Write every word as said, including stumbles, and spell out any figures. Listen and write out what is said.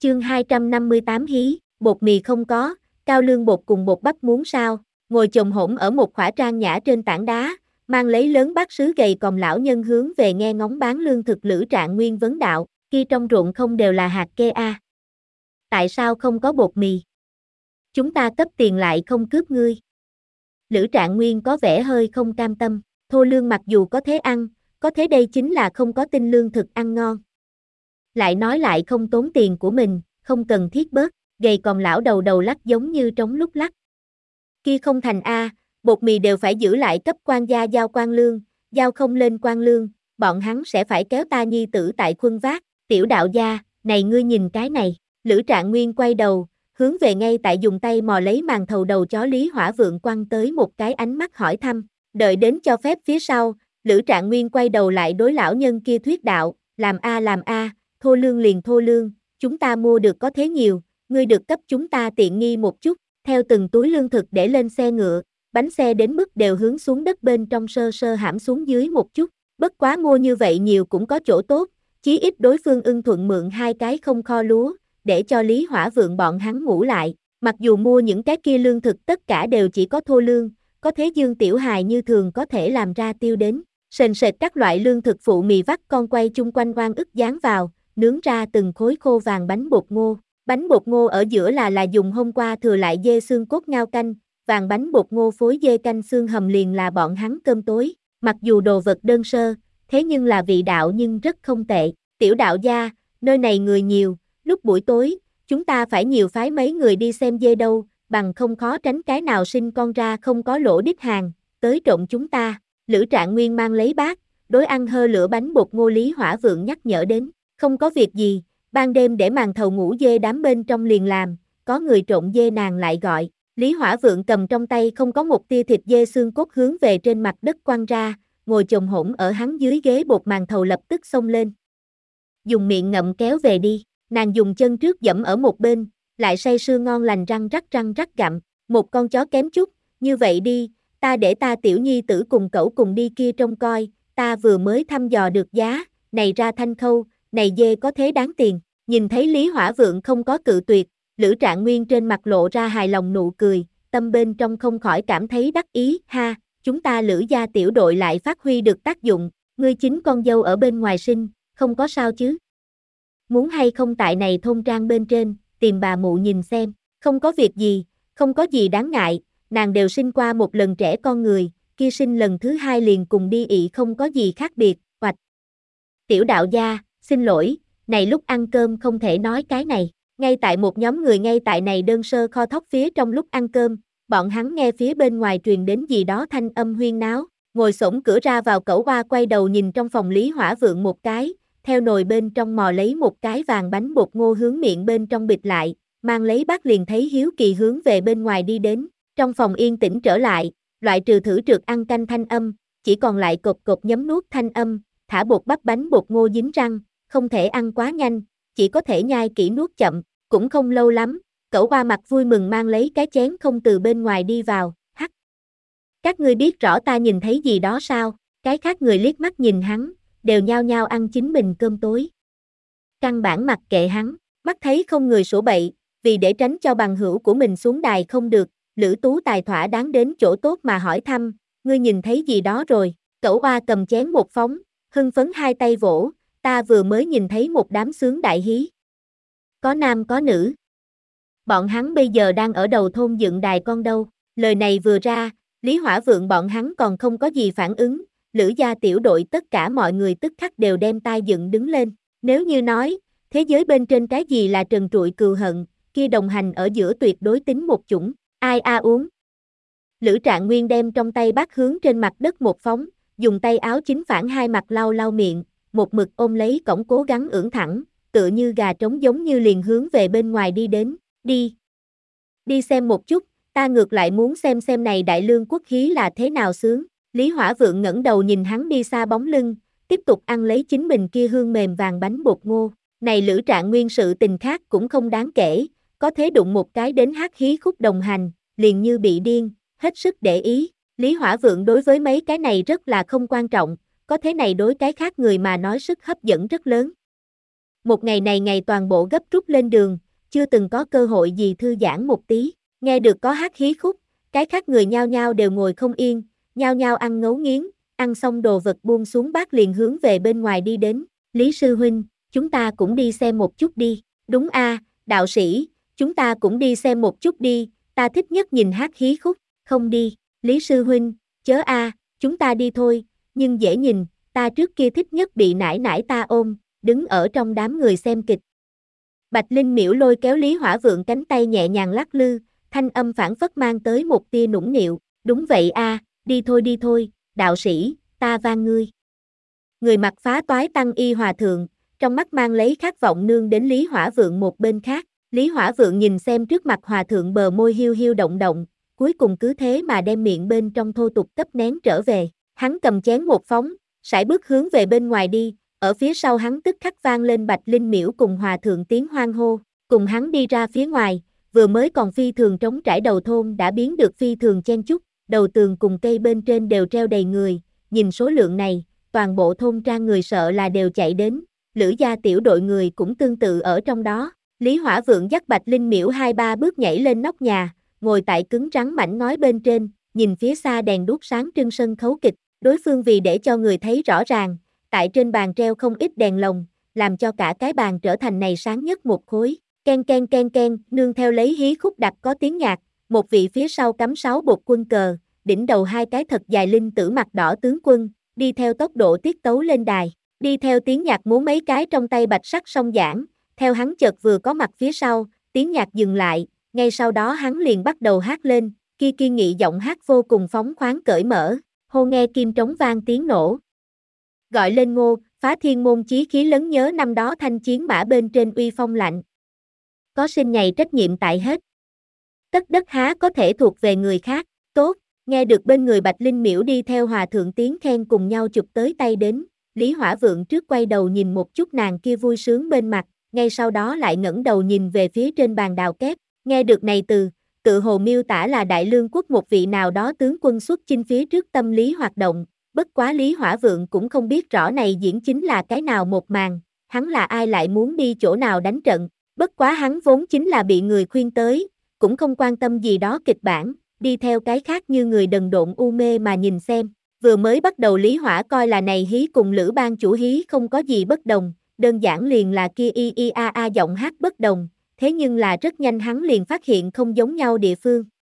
Chương hai trăm năm mươi tám hí, bột mì không có, cao lương bột cùng bột bắp muốn sao, ngồi chồm hổm ở một khỏa trang nhã trên tảng đá, mang lấy lớn bát sứ gầy còm lão nhân hướng về nghe ngóng bán lương thực Lữ Trạng Nguyên vấn đạo, kia trong ruộng không đều là hạt kê a. Tại sao không có bột mì? Chúng ta cấp tiền lại không cướp ngươi. Lữ Trạng Nguyên có vẻ hơi không cam tâm, thô lương mặc dù có thế ăn, có thế đây chính là không có tinh lương thực ăn ngon. Lại nói lại không tốn tiền của mình, không cần thiết bớt, gầy còm lão đầu đầu lắc giống như trống lúc lắc. Kia không thành a, bột mì đều phải giữ lại cấp quan gia giao quan lương, giao không lên quan lương, bọn hắn sẽ phải kéo ta nhi tử tại khuân vác, tiểu đạo gia, này ngươi nhìn cái này, Lữ Trạng Nguyên quay đầu, hướng về ngay tại dùng tay mò lấy màn thầu đầu chó Lý Hỏa Vượng quăng tới một cái ánh mắt hỏi thăm, đợi đến cho phép phía sau, Lữ Trạng Nguyên quay đầu lại đối lão nhân kia thuyết đạo, làm a làm a, thô lương liền thô lương, chúng ta mua được có thế nhiều, ngươi được cấp chúng ta tiện nghi một chút, theo từng túi lương thực để lên xe ngựa, bánh xe đến mức đều hướng xuống đất bên trong sơ sơ hãm xuống dưới một chút, bất quá mua như vậy nhiều cũng có chỗ tốt, chí ít đối phương ưng thuận mượn hai cái không kho lúa, để cho Lý Hỏa Vượng bọn hắn ngủ lại, mặc dù mua những cái kia lương thực tất cả đều chỉ có thô lương, có thế Dương Tiểu Hài như thường có thể làm ra tiêu đến, sền sệt các loại lương thực phụ mì vắt con quay chung quanh oan ức dán vào, nướng ra từng khối khô vàng bánh bột ngô, bánh bột ngô ở giữa là là dùng hôm qua thừa lại dê xương cốt ngao canh, vàng bánh bột ngô phối dê canh xương hầm liền là bọn hắn cơm tối, mặc dù đồ vật đơn sơ, thế nhưng là vị đạo nhưng rất không tệ, tiểu đạo gia, nơi này người nhiều, lúc buổi tối, chúng ta phải nhiều phái mấy người đi xem dê đâu, bằng không khó tránh cái nào sinh con ra không có lỗ đích hàng, tới trộn chúng ta, Lữ Trạng Nguyên mang lấy bát, đối ăn hơ lửa bánh bột ngô Lý Hỏa Vượng nhắc nhở đến, không có việc gì, ban đêm để màn thầu ngủ dê đám bên trong liền làm, có người trộn dê nàng lại gọi, Lý Hỏa Vượng cầm trong tay không có một tia thịt dê xương cốt hướng về trên mặt đất quăng ra, ngồi chồm hổm ở hắn dưới ghế bột màn thầu lập tức xông lên. Dùng miệng ngậm kéo về đi, nàng dùng chân trước dẫm ở một bên, lại say sưa ngon lành răng rắc răng rắc gặm, một con chó kém chút, như vậy đi, ta để ta tiểu nhi tử cùng cậu cùng đi kia trông coi, ta vừa mới thăm dò được giá, này ra thanh khâu, này dê có thế đáng tiền, nhìn thấy Lý Hỏa Vượng không có cự tuyệt, Lữ Trạng Nguyên trên mặt lộ ra hài lòng nụ cười, tâm bên trong không khỏi cảm thấy đắc ý, ha, chúng ta Lữ gia tiểu đội lại phát huy được tác dụng, ngươi chính con dâu ở bên ngoài sinh, không có sao chứ. Muốn hay không tại này thôn trang bên trên, tìm bà mụ nhìn xem, không có việc gì, không có gì đáng ngại, nàng đều sinh qua một lần trẻ con người, kia sinh lần thứ hai liền cùng đi ị không có gì khác biệt, hoạch. Tiểu đạo gia, xin lỗi, này lúc ăn cơm không thể nói cái này, ngay tại một nhóm người ngay tại này đơn sơ kho thóc phía trong lúc ăn cơm, bọn hắn nghe phía bên ngoài truyền đến gì đó thanh âm huyên náo, ngồi xổm cửa ra vào cẩu hoa quay đầu nhìn trong phòng Lý Hỏa Vượng một cái, theo nồi bên trong mò lấy một cái vàng bánh bột ngô hướng miệng bên trong bịt lại, mang lấy bát liền thấy hiếu kỳ hướng về bên ngoài đi đến, trong phòng yên tĩnh trở lại, loại trừ thử trượt ăn canh thanh âm, chỉ còn lại cột cột nhấm nuốt thanh âm, thả bột bắp bánh bột ngô dính răng, không thể ăn quá nhanh, chỉ có thể nhai kỹ nuốt chậm, cũng không lâu lắm, cẩu hoa mặt vui mừng mang lấy cái chén không từ bên ngoài đi vào, hắc. Các ngươi biết rõ ta nhìn thấy gì đó sao, cái khác người liếc mắt nhìn hắn, đều nhao nhao ăn chính mình cơm tối. Căn bản mặc kệ hắn, mắt thấy không người sổ bậy, vì để tránh cho bằng hữu của mình xuống đài không được, Lữ Tú Tài thỏa đáng đến chỗ tốt mà hỏi thăm, ngươi nhìn thấy gì đó rồi, cẩu hoa cầm chén một phóng, hưng phấn hai tay vỗ, ta vừa mới nhìn thấy một đám sướng đại hí. Có nam có nữ. Bọn hắn bây giờ đang ở đầu thôn dựng đài con đâu, lời này vừa ra, Lý Hỏa Vượng bọn hắn còn không có gì phản ứng, Lữ gia tiểu đội tất cả mọi người tức khắc đều đem tai dựng đứng lên, nếu như nói, thế giới bên trên cái gì là trần trụi cừu hận, kia đồng hành ở giữa tuyệt đối tính một chủng, ai a uống. Lữ Trạng Nguyên đem trong tay bát hướng trên mặt đất một phóng, dùng tay áo chính phản hai mặt lau lau miệng, một mực ôm lấy cổng cố gắng ưỡn thẳng, tựa như gà trống giống như liền hướng về bên ngoài đi đến, đi. Đi xem một chút, ta ngược lại muốn xem xem này đại lương quốc hí là thế nào sướng. Lý Hỏa Vượng ngẩng đầu nhìn hắn đi xa bóng lưng, tiếp tục ăn lấy chính mình kia hương mềm vàng bánh bột ngô. Này Lữ Trạng Nguyên sự tình khác cũng không đáng kể, có thế đụng một cái đến hát hí khúc đồng hành, liền như bị điên, hết sức để ý. Lý Hỏa Vượng đối với mấy cái này rất là không quan trọng, có thế này đối cái khác người mà nói sức hấp dẫn rất lớn. Một ngày này ngày toàn bộ gấp rút lên đường, chưa từng có cơ hội gì thư giãn một tí, nghe được có hát hí khúc, cái khác người nhao nhao đều ngồi không yên, nhao nhao ăn ngấu nghiến, ăn xong đồ vật buông xuống bát liền hướng về bên ngoài đi đến, Lý sư huynh, chúng ta cũng đi xem một chút đi, đúng a, đạo sĩ, chúng ta cũng đi xem một chút đi, ta thích nhất nhìn hát hí khúc, không đi, Lý sư huynh, chớ a, chúng ta đi thôi, nhưng dễ nhìn, ta trước kia thích nhất bị nải nải ta ôm, đứng ở trong đám người xem kịch. Bạch Linh Miễu lôi kéo Lý Hỏa Vượng cánh tay nhẹ nhàng lắc lư, thanh âm phảng phất mang tới một tia nũng nịu, đúng vậy a, đi thôi đi thôi, đạo sĩ, ta van ngươi. Người mặc phá toái tăng y hòa thượng, trong mắt mang lấy khát vọng nương đến Lý Hỏa Vượng một bên khác, Lý Hỏa Vượng nhìn xem trước mặt hòa thượng bờ môi hiu hiu động động, cuối cùng cứ thế mà đem miệng bên trong thô tục cấp nén trở về, hắn cầm chén một phóng, sải bước hướng về bên ngoài đi, ở phía sau hắn tức khắc vang lên Bạch Linh Miễu cùng hòa thượng tiếng hoan hô, cùng hắn đi ra phía ngoài, vừa mới còn phi thường trống trải đầu thôn đã biến được phi thường chen chúc, đầu tường cùng cây bên trên đều treo đầy người, nhìn số lượng này, toàn bộ thôn trang người sợ là đều chạy đến, Lữ gia tiểu đội người cũng tương tự ở trong đó, Lý Hỏa Vượng dắt Bạch Linh Miễu hai ba bước nhảy lên nóc nhà, ngồi tại cứng rắn mảnh ngói bên trên, nhìn phía xa đèn đuốc sáng trưng sân khấu kịch, đối phương vì để cho người thấy rõ ràng, tại trên bàn treo không ít đèn lồng, làm cho cả cái bàn trở thành này sáng nhất một khối. Ken ken ken ken, nương theo lấy hí khúc đặc có tiếng nhạc, một vị phía sau cắm sáu bột quân cờ, đỉnh đầu hai cái thật dài linh tử mặt đỏ tướng quân, đi theo tốc độ tiết tấu lên đài, đi theo tiếng nhạc múa mấy cái trong tay bạch sắc song giảng, theo hắn chợt vừa có mặt phía sau, tiếng nhạc dừng lại, ngay sau đó hắn liền bắt đầu hát lên, kia kiên nghị giọng hát vô cùng phóng khoáng cởi mở, hô nghe kim trống vang tiếng nổ. Gọi lên ngô, phá thiên môn chí khí lấn nhớ năm đó thanh chiến mã bên trên uy phong lạnh. Có sinh ngày trách nhiệm tại hết. Tất đất há có thể thuộc về người khác, tốt, nghe được bên người Bạch Linh Miễu đi theo hòa thượng tiếng khen cùng nhau chụp tới tay đến, Lý Hỏa Vượng trước quay đầu nhìn một chút nàng kia vui sướng bên mặt, ngay sau đó lại ngẩng đầu nhìn về phía trên bàn đào kép, nghe được này từ, tự hồ miêu tả là Đại Lương quốc một vị nào đó tướng quân xuất chinh phía trước tâm lý hoạt động, bất quá Lý Hỏa Vượng cũng không biết rõ này diễn chính là cái nào một màn, hắn là ai lại muốn đi chỗ nào đánh trận, bất quá hắn vốn chính là bị người khuyên tới, cũng không quan tâm gì đó kịch bản, đi theo cái khác như người đần độn u mê mà nhìn xem, vừa mới bắt đầu Lý Hỏa coi là này hí cùng Lữ ban chủ hí không có gì bất đồng, đơn giản liền là kia y y a a giọng hát bất đồng, thế nhưng là rất nhanh hắn liền phát hiện không giống nhau địa phương,